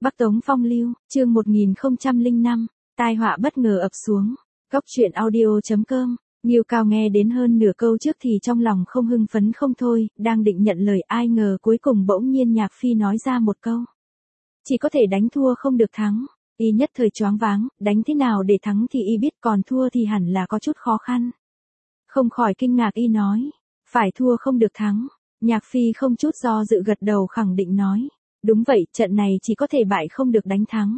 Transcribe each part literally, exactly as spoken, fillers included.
Bắc Tống Phong Lưu, chương một nghìn không trăm lẻ năm, tai họa bất ngờ ập xuống. Góc truyện audio chấm com. Nghiêu Cao nghe đến hơn nửa câu trước thì trong lòng không hưng phấn không thôi, đang định nhận lời ai ngờ cuối cùng bỗng nhiên Nhạc Phi nói ra một câu. Chỉ có thể đánh thua không được thắng. Y nhất thời choáng váng, đánh thế nào để thắng thì y biết, còn thua thì hẳn là có chút khó khăn. Không khỏi kinh ngạc, y nói, phải thua không được thắng. Nhạc Phi không chút do dự gật đầu khẳng định nói, đúng vậy, trận này chỉ có thể bại không được đánh thắng.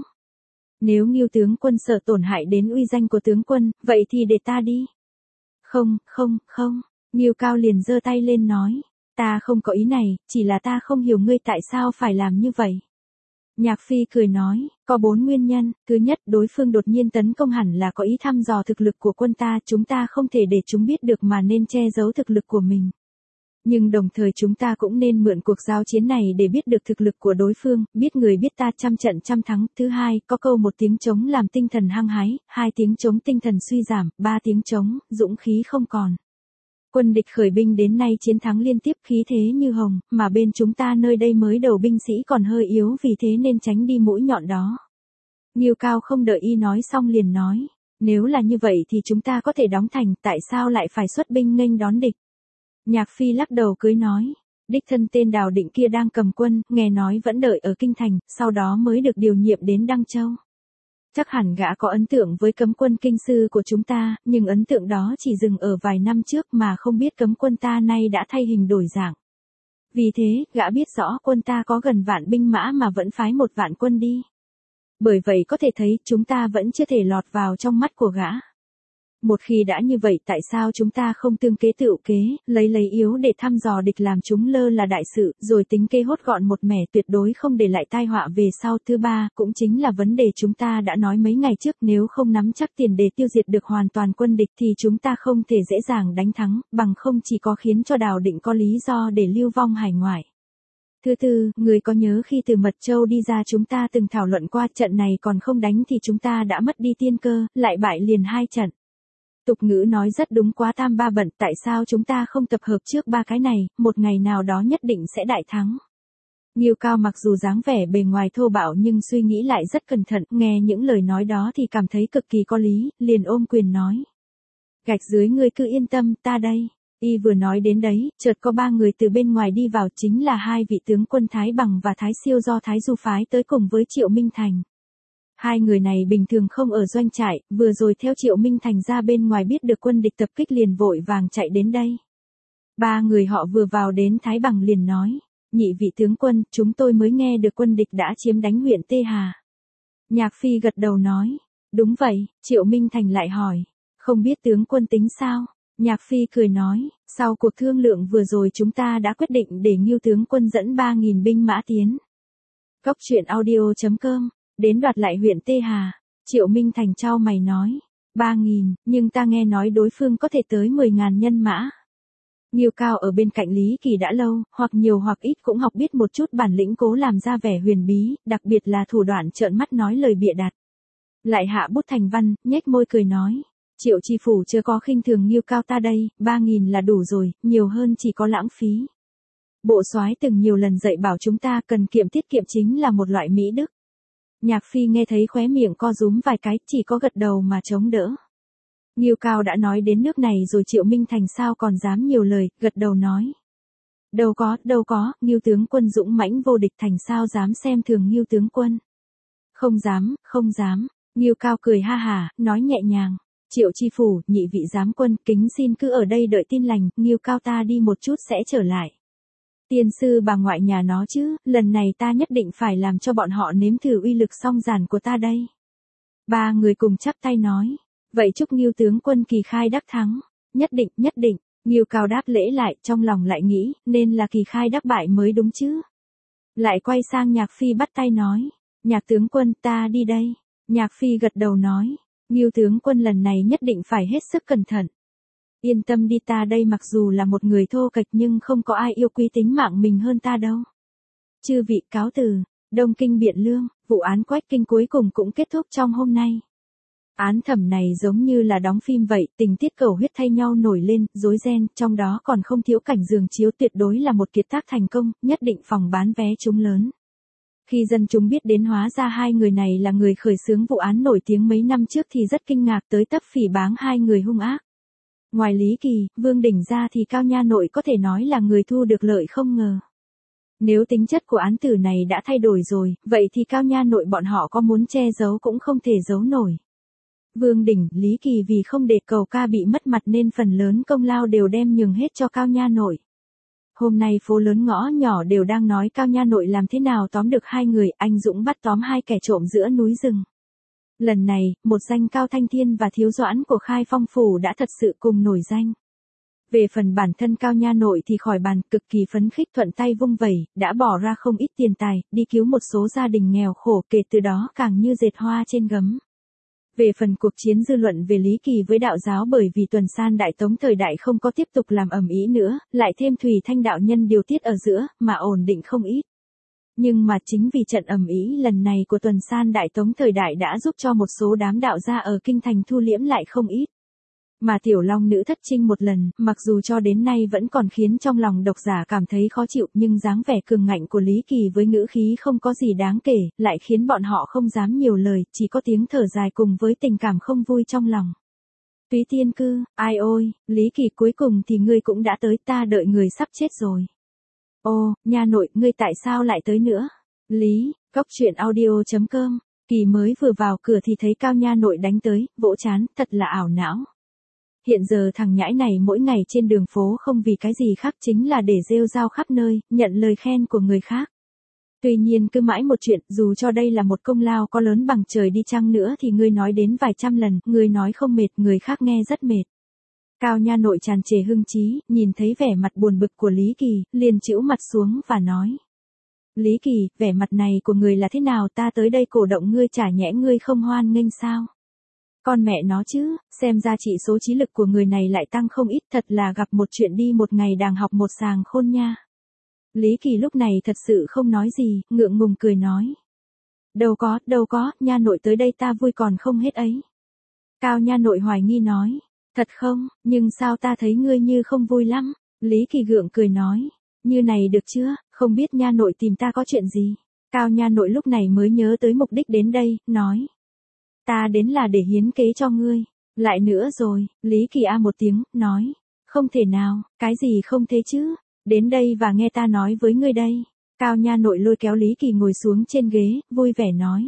Nếu Nghiêu tướng quân sợ tổn hại đến uy danh của tướng quân, vậy thì để ta đi. Không, không, không, Nghiêu Cao liền giơ tay lên nói, ta không có ý này, chỉ là ta không hiểu ngươi tại sao phải làm như vậy. Nhạc Phi cười nói, có bốn nguyên nhân. Thứ nhất, đối phương đột nhiên tấn công hẳn là có ý thăm dò thực lực của quân ta, chúng ta không thể để chúng biết được mà nên che giấu thực lực của mình. Nhưng đồng thời chúng ta cũng nên mượn cuộc giao chiến này để biết được thực lực của đối phương, biết người biết ta trăm trận trăm thắng. Thứ hai, có câu một tiếng trống làm tinh thần hăng hái, hai tiếng trống tinh thần suy giảm, ba tiếng trống, dũng khí không còn. Quân địch khởi binh đến nay chiến thắng liên tiếp, khí thế như hồng, mà bên chúng ta nơi đây mới đầu binh sĩ còn hơi yếu, vì thế nên tránh đi mũi nhọn đó. Nghiêu Cao không đợi y nói xong liền nói, nếu là như vậy thì chúng ta có thể đóng thành, tại sao lại phải xuất binh nghênh đón địch? Nhạc Phi lắc đầu cưới nói, đích thân tên Đào Định kia đang cầm quân, nghe nói vẫn đợi ở Kinh Thành, sau đó mới được điều nhiệm đến Đăng Châu. Chắc hẳn gã có ấn tượng với cấm quân kinh sư của chúng ta, nhưng ấn tượng đó chỉ dừng ở vài năm trước mà không biết cấm quân ta nay đã thay hình đổi dạng. Vì thế, gã biết rõ quân ta có gần vạn binh mã mà vẫn phái một vạn quân đi. Bởi vậy có thể thấy chúng ta vẫn chưa thể lọt vào trong mắt của gã. Một khi đã như vậy, tại sao chúng ta không tương kế tựu kế, lấy lấy yếu để thăm dò địch, làm chúng lơ là đại sự, rồi tính kế hốt gọn một mẻ, tuyệt đối không để lại tai họa về sau. Thứ ba, cũng chính là vấn đề chúng ta đã nói mấy ngày trước, nếu không nắm chắc tiền để tiêu diệt được hoàn toàn quân địch thì chúng ta không thể dễ dàng đánh thắng, bằng không chỉ có khiến cho Đào Định có lý do để lưu vong hải ngoại. Thứ tư, người có nhớ khi từ Mật Châu đi ra chúng ta từng thảo luận qua, trận này còn không đánh thì chúng ta đã mất đi tiên cơ, lại bại liền hai trận. Tục ngữ nói rất đúng, quá tam ba bận, tại sao chúng ta không tập hợp trước ba cái này, một ngày nào đó nhất định sẽ đại thắng. Nghiêu Cao mặc dù dáng vẻ bề ngoài thô bạo nhưng suy nghĩ lại rất cẩn thận, nghe những lời nói đó thì cảm thấy cực kỳ có lý, liền ôm quyền nói. Gạch dưới, ngươi cứ yên tâm, ta đây. Y vừa nói đến đấy, chợt có ba người từ bên ngoài đi vào, chính là hai vị tướng quân Thái Bằng và Thái Siêu do Thái Du phái tới cùng với Triệu Minh Thành. Hai người này bình thường không ở doanh trại, vừa rồi theo Triệu Minh Thành ra bên ngoài biết được quân địch tập kích liền vội vàng chạy đến đây. Ba người họ vừa vào đến, Thái Bằng liền nói, nhị vị tướng quân, chúng tôi mới nghe được quân địch đã chiếm đánh huyện Tê Hà. Nhạc Phi gật đầu nói, đúng vậy. Triệu Minh Thành lại hỏi, không biết tướng quân tính sao? Nhạc Phi cười nói, sau cuộc thương lượng vừa rồi chúng ta đã quyết định để Nghiêu tướng quân dẫn ba nghìn binh mã tiến. Góc truyện audio chấm com. Đến đoạt lại huyện Tê Hà. Triệu Minh Thành chau mày nói, ba nghìn, nhưng ta nghe nói đối phương có thể tới mười ngàn nhân mã. Nghiêu Cao ở bên cạnh Lý Kỳ đã lâu, hoặc nhiều hoặc ít cũng học biết một chút bản lĩnh, cố làm ra vẻ huyền bí, đặc biệt là thủ đoạn trợn mắt nói lời bịa đặt. Lại hạ bút thành văn, nhếch môi cười nói, Triệu chi phủ chưa có khinh thường Nghiêu Cao ta đây, ba nghìn là đủ rồi, nhiều hơn chỉ có lãng phí. Bộ soái từng nhiều lần dạy bảo chúng ta cần kiệm tiết kiệm chính là một loại mỹ đức. Nhạc Phi nghe thấy khóe miệng co rúm vài cái, chỉ có gật đầu mà chống đỡ. Nghiêu Cao đã nói đến nước này rồi, Triệu Minh Thành sao còn dám nhiều lời, gật đầu nói. Đâu có, đâu có, Nghiêu tướng quân dũng mãnh vô địch, thành sao dám xem thường Nghiêu tướng quân. Không dám, không dám. Nghiêu Cao cười ha hả, nói nhẹ nhàng. Triệu chi phủ, nhị vị giám quân, kính xin cứ ở đây đợi tin lành, Nghiêu Cao ta đi một chút sẽ trở lại. Tiên sư bà ngoại nhà nó chứ, lần này ta nhất định phải làm cho bọn họ nếm thử uy lực song giản của ta đây. Ba người cùng chắp tay nói, vậy chúc Nghiêu tướng quân kỳ khai đắc thắng. Nhất định, nhất định. Nghiêu Cao đáp lễ lại, trong lòng lại nghĩ, nên là kỳ khai đắc bại mới đúng chứ. Lại quay sang Nhạc Phi bắt tay nói, Nhạc tướng quân, ta đi đây. Nhạc Phi gật đầu nói, Nghiêu tướng quân lần này nhất định phải hết sức cẩn thận. Yên tâm đi, ta đây mặc dù là một người thô kệch nhưng không có ai yêu quý tính mạng mình hơn ta đâu. Chư vị cáo từ. Đông Kinh Biện Lương, vụ án Quách Kinh cuối cùng cũng kết thúc trong hôm nay. Án thẩm này giống như là đóng phim vậy, tình tiết cầu huyết thay nhau nổi lên, rối ren, trong đó còn không thiếu cảnh giường chiếu, tuyệt đối là một kiệt tác thành công, nhất định phòng bán vé trúng lớn. Khi dân chúng biết đến hóa ra hai người này là người khởi xướng vụ án nổi tiếng mấy năm trước thì rất kinh ngạc tới tấp phỉ báng hai người hung ác. Ngoài Lý Kỳ, Vương Đình ra thì Cao Nha Nội có thể nói là người thu được lợi không ngờ. Nếu tính chất của án tử này đã thay đổi rồi, vậy thì Cao Nha Nội bọn họ có muốn che giấu cũng không thể giấu nổi. Vương Đình, Lý Kỳ vì không để Cầu Ca bị mất mặt nên phần lớn công lao đều đem nhường hết cho Cao Nha Nội. Hôm nay phố lớn ngõ nhỏ đều đang nói Cao Nha Nội làm thế nào tóm được hai người, anh dũng bắt tóm hai kẻ trộm giữa núi rừng. Lần này, một danh Cao Thanh Thiên và Thiếu Doãn của Khai Phong Phủ đã thật sự cùng nổi danh. Về phần bản thân Cao Nha Nội thì khỏi bàn, cực kỳ phấn khích thuận tay vung vẩy, đã bỏ ra không ít tiền tài, đi cứu một số gia đình nghèo khổ, kể từ đó càng như dệt hoa trên gấm. Về phần cuộc chiến dư luận về Lý Kỳ với đạo giáo bởi vì tuần san Đại Tống thời đại không có tiếp tục làm ầm ĩ nữa, lại thêm Thùy Thanh đạo nhân điều tiết ở giữa, mà ổn định không ít. Nhưng mà chính vì trận ầm ĩ lần này của tuần san Đại Tống thời đại đã giúp cho một số đám đạo gia ở kinh thành thu liễm lại không ít. Mà Tiểu Long Nữ thất trinh một lần, mặc dù cho đến nay vẫn còn khiến trong lòng độc giả cảm thấy khó chịu, nhưng dáng vẻ cường ngạnh của Lý Kỳ với ngữ khí không có gì đáng kể, lại khiến bọn họ không dám nhiều lời, chỉ có tiếng thở dài cùng với tình cảm không vui trong lòng. Túy Tiên Cư, ai ôi, Lý Kỳ cuối cùng thì ngươi cũng đã tới, ta đợi người sắp chết rồi. Ô, Nha Nội, ngươi tại sao lại tới nữa? Lý, góc truyện audio chấm com, Kỳ mới vừa vào cửa thì thấy Cao Nha Nội đánh tới, vỗ chán, thật là ảo não. Hiện giờ thằng nhãi này mỗi ngày trên đường phố không vì cái gì khác chính là để rêu rao khắp nơi, nhận lời khen của người khác. Tuy nhiên cứ mãi một chuyện, dù cho đây là một công lao có lớn bằng trời đi chăng nữa thì ngươi nói đến vài trăm lần, ngươi nói không mệt, người khác nghe rất mệt. Cao Nha Nội tràn trề hưng trí, nhìn thấy vẻ mặt buồn bực của Lý Kỳ, liền chĩu mặt xuống và nói. Lý Kỳ, vẻ mặt này của người là thế nào, ta tới đây cổ động ngươi chả nhẽ ngươi không hoan nghênh sao? Con mẹ nó chứ, xem ra chỉ số trí lực của người này lại tăng không ít, thật là gặp một chuyện đi một ngày đàng học một sàng khôn nha. Lý Kỳ lúc này thật sự không nói gì, ngượng ngùng cười nói. Đâu có, đâu có, Nha Nội tới đây ta vui còn không hết ấy. Cao Nha Nội hoài nghi nói. Thật không, nhưng sao ta thấy ngươi như không vui lắm? Lý Kỳ gượng cười nói. Như này được chưa, không biết Nha Nội tìm ta có chuyện gì? Cao Nha Nội lúc này mới nhớ tới mục đích đến đây, nói. Ta đến là để hiến kế cho ngươi. Lại nữa rồi, Lý Kỳ a một tiếng, nói. Không thể nào, cái gì không thế chứ? Đến đây và nghe ta nói với ngươi đây. Cao Nha Nội lôi kéo Lý Kỳ ngồi xuống trên ghế, vui vẻ nói.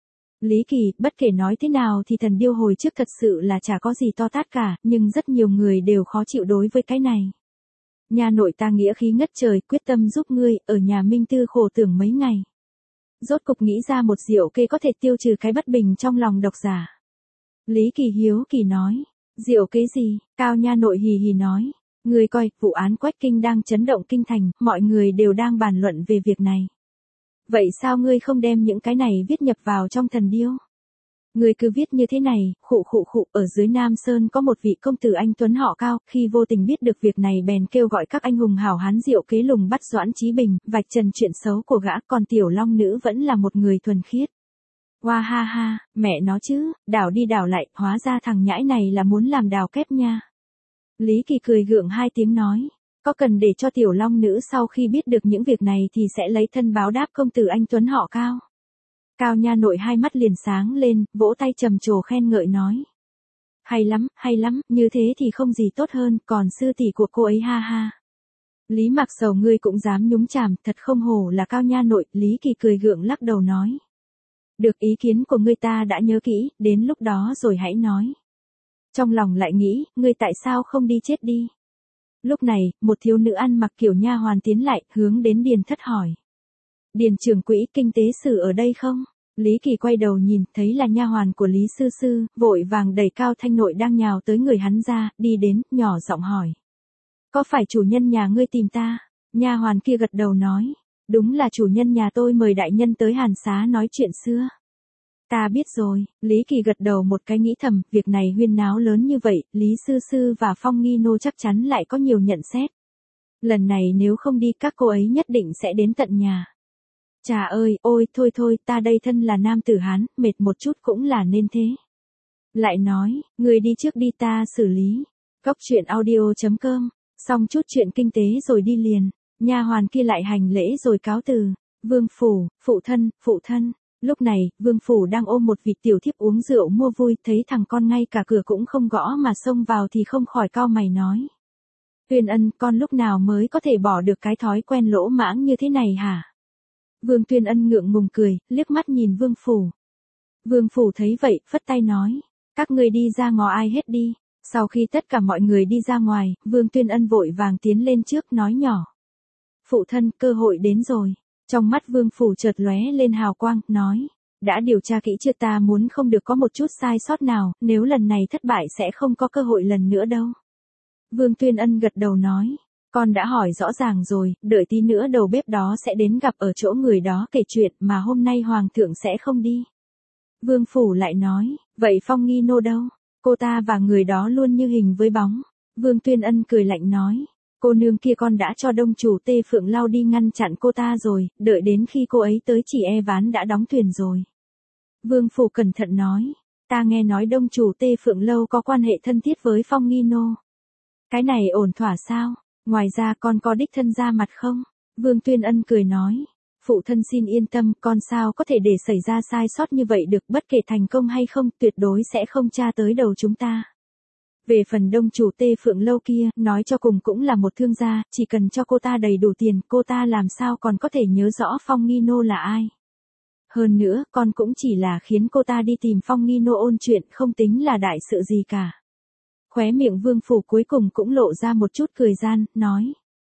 Lý Kỳ, bất kể nói thế nào thì thần điêu hồi trước thật sự là chả có gì to tát cả, nhưng rất nhiều người đều khó chịu đối với cái này. Nha Nội ta nghĩa khí ngất trời, quyết tâm giúp ngươi, ở nhà Minh Tư khổ tưởng mấy ngày. Rốt cục nghĩ ra một diệu kê có thể tiêu trừ cái bất bình trong lòng độc giả. Lý Kỳ hiếu kỳ nói, diệu kế gì? Cao Nha Nội hì hì nói, ngươi coi, vụ án Quách Kinh đang chấn động kinh thành, mọi người đều đang bàn luận về việc này. Vậy sao ngươi không đem những cái này viết nhập vào trong thần điêu? Ngươi cứ viết như thế này, khụ khụ khụ, ở dưới Nam Sơn có một vị công tử anh tuấn họ Cao, khi vô tình biết được việc này bèn kêu gọi các anh hùng hảo hán diệu kế lùng bắt Doãn Chí Bình, vạch trần chuyện xấu của gã, còn Tiểu Long Nữ vẫn là một người thuần khiết. Hoa ha ha, mẹ nó chứ, đảo đi đảo lại, hóa ra thằng nhãi này là muốn làm đào kép nha. Lý Kỳ cười gượng hai tiếng nói. Có cần để cho Tiểu Long Nữ sau khi biết được những việc này thì sẽ lấy thân báo đáp công tử anh tuấn họ Cao. Cao Nha Nội hai mắt liền sáng lên, vỗ tay trầm trồ khen ngợi nói. Hay lắm, hay lắm, như thế thì không gì tốt hơn, còn sư tỷ của cô ấy ha ha. Lý Mặc Sầu ngươi cũng dám nhúng chàm, thật không hổ là Cao Nha Nội, Lý Kỳ cười gượng lắc đầu nói. Được, ý kiến của ngươi ta đã nhớ kỹ, đến lúc đó rồi hãy nói. Trong lòng lại nghĩ, ngươi tại sao không đi chết đi? Lúc này, một thiếu nữ ăn mặc kiểu nha hoàn tiến lại, hướng đến Điền Thất hỏi. Điền trưởng quỹ, kinh tế sử ở đây không? Lý Kỳ quay đầu nhìn, thấy là nha hoàn của Lý Sư Sư, vội vàng đẩy Cao Thanh Nội đang nhào tới người hắn ra, đi đến, nhỏ giọng hỏi. Có phải chủ nhân nhà ngươi tìm ta? Nha hoàn kia gật đầu nói. Đúng là chủ nhân nhà tôi mời đại nhân tới Hàn Xá nói chuyện xưa. Ta biết rồi, Lý Kỳ gật đầu một cái nghĩ thầm, việc này huyên náo lớn như vậy, Lý Sư Sư và Phong Nghi Nô chắc chắn lại có nhiều nhận xét. Lần này nếu không đi các cô ấy nhất định sẽ đến tận nhà. Chà ơi, ôi, thôi thôi, ta đây thân là nam tử Hán, mệt một chút cũng là nên thế. Lại nói, người đi trước đi ta xử lý. Góc truyện audio chấm com, xong chút chuyện kinh tế rồi đi liền, nha hoàn kia lại hành lễ rồi cáo từ. Vương phủ, phụ thân, phụ thân. Lúc này, vương phủ đang ôm một vị tiểu thiếp uống rượu mua vui, thấy thằng con ngay cả cửa cũng không gõ mà xông vào thì không khỏi cau mày nói. Tuyên Ân, con lúc nào mới có thể bỏ được cái thói quen lỗ mãng như thế này hả? Vương Tuyên Ân ngượng ngùng cười, liếc mắt nhìn vương phủ. Vương phủ thấy vậy, phất tay nói. Các ngươi đi ra ngó ai hết đi. Sau khi tất cả mọi người đi ra ngoài, Vương Tuyên Ân vội vàng tiến lên trước nói nhỏ. Phụ thân, cơ hội đến rồi. Trong mắt vương phủ chợt lóe lên hào quang, nói. Đã điều tra kỹ chưa, ta muốn không được có một chút sai sót nào, nếu lần này thất bại sẽ không có cơ hội lần nữa đâu. Vương Tuyên Ân gật đầu nói. Con đã hỏi rõ ràng rồi, đợi tí nữa đầu bếp đó sẽ đến gặp ở chỗ người đó kể chuyện mà hôm nay hoàng thượng sẽ không đi. Vương phủ lại nói, vậy Phong Nghi Nô đâu? Cô ta và người đó luôn như hình với bóng. Vương Tuyên Ân cười lạnh nói. Cô nương kia con đã cho đông chủ Tê Phượng Lâu đi ngăn chặn cô ta rồi, đợi đến khi cô ấy tới chỉ e ván đã đóng thuyền rồi. Vương phủ cẩn thận nói. Ta nghe nói đông chủ Tê Phượng Lâu có quan hệ thân thiết với Phong Nghi Nô. Cái này ổn thỏa sao? Ngoài ra con có đích thân ra mặt không? Vương Tuyên Ân cười nói. Phụ thân xin yên tâm, con sao có thể để xảy ra sai sót như vậy được, bất kể thành công hay không, tuyệt đối sẽ không tra tới đầu chúng ta. Về phần đông chủ Tê Phượng Lâu kia, nói cho cùng cũng là một thương gia, chỉ cần cho cô ta đầy đủ tiền, cô ta làm sao còn có thể nhớ rõ Phong Nghi Nô là ai. Hơn nữa, con cũng chỉ là khiến cô ta đi tìm Phong Nghi Nô ôn chuyện, không tính là đại sự gì cả. Khóe miệng vương phủ cuối cùng cũng lộ ra một chút cười gian, nói.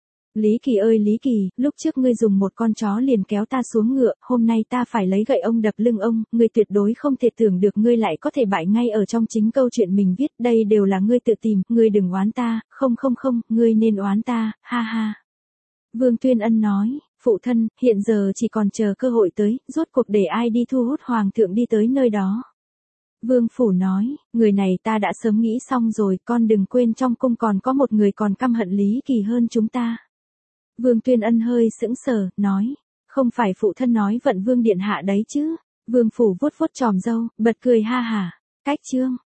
Lý Kỳ ơi Lý Kỳ, lúc trước ngươi dùng một con chó liền kéo ta xuống ngựa, hôm nay ta phải lấy gậy ông đập lưng ông, ngươi tuyệt đối không thể tưởng được ngươi lại có thể bại ngay ở trong chính câu chuyện mình viết, đây đều là ngươi tự tìm, ngươi đừng oán ta, không không không, ngươi nên oán ta, ha ha. Vương Tuyên Ân nói, phụ thân, hiện giờ chỉ còn chờ cơ hội tới, rốt cuộc để ai đi thu hút hoàng thượng đi tới nơi đó. Vương phủ nói, người này ta đã sớm nghĩ xong rồi, con đừng quên trong cung còn có một người còn căm hận Lý Kỳ hơn chúng ta. Vương Tuyên Ân hơi sững sờ, nói, không phải phụ thân nói Vận Vương điện hạ đấy chứ? Vương phủ vuốt vuốt tròm râu, bật cười ha hả. Cách chương